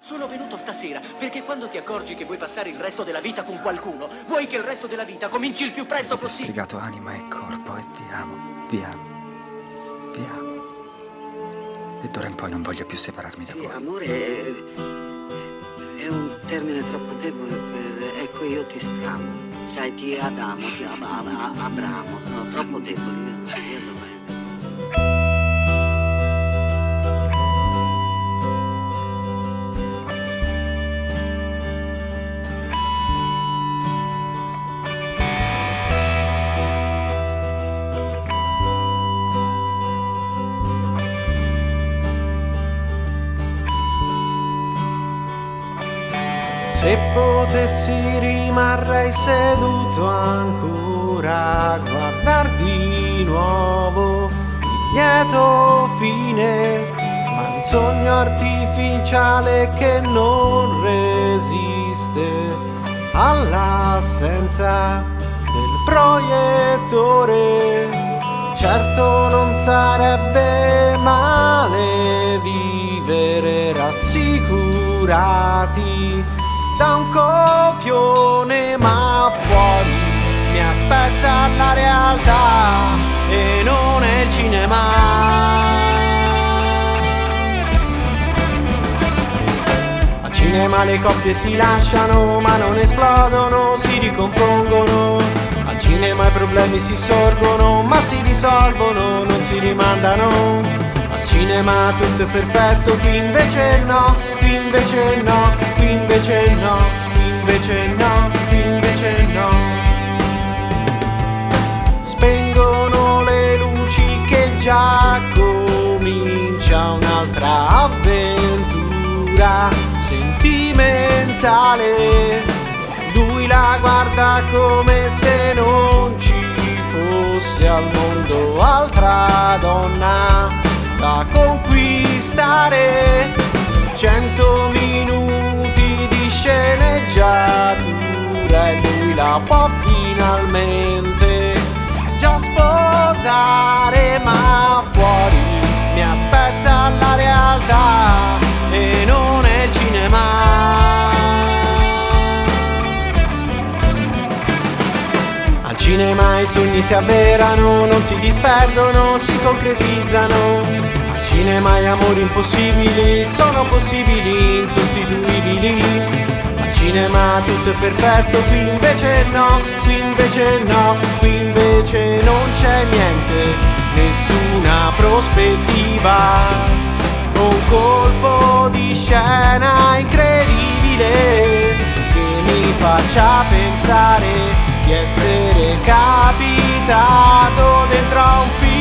Sono venuto stasera perché quando ti accorgi che vuoi passare il resto della vita con qualcuno, vuoi che il resto della vita cominci il più presto possibile. Ho spiegato anima e corpo e ti amo, vi amo, vi amo. E d'ora in poi non voglio più separarmi da voi. Amore è un termine troppo debole per... Ecco, io ti stramo. Sai, ti adamo, ti abramo. No, troppo debole. Io dovrei... Se potessi rimarrei seduto ancora a guardar di nuovo il lieto fine, ma un sogno artificiale che non resiste all'assenza del proiettore. Certo non sarebbe male vivere rassicurati da un copione, ma fuori mi aspetta la realtà e non è il cinema. Al cinema le coppie si lasciano ma non esplodono, si ricompongono. Al cinema i problemi si sorgono ma si risolvono, non si rimandano. Al cinema tutto è perfetto, qui invece no, qui invece no, qui invece no, qui invece no, qui invece no. Spengono le luci che già comincia un'altra avventura sentimentale. Lui la guarda come se non ci fosse al mondo altra donna da conquistare. 100 minuti di sceneggiatura e lui la può finalmente già sposare, ma fuori mi aspetta la realtà e non è il cinema. Al cinema i sogni si avverano, non si disperdono, si concretizzano. Al cinema gli amori impossibili sono possibili, insostituibili. Al cinema tutto è perfetto, qui invece no, qui invece no, qui invece non c'è niente, nessuna prospettiva. Un colpo di scena incredibile che mi faccia pensare di essere capitato dentro a un film.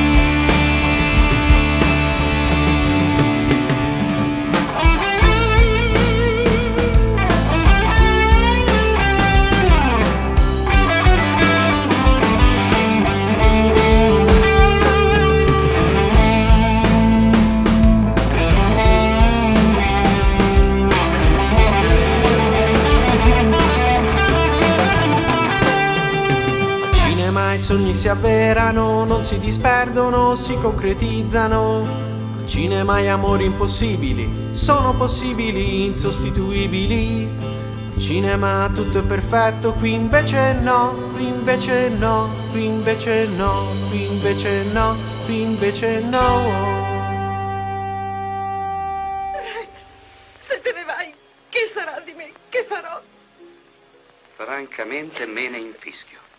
I sogni si avverano, non si disperdono, si concretizzano. Al cinema gli amori impossibili sono possibili, insostituibili. Al cinema tutto è perfetto, qui invece no, qui invece no, qui invece no, qui invece no, qui invece no. Se te ne vai, che sarà di me? Che farò? Francamente me ne infischio.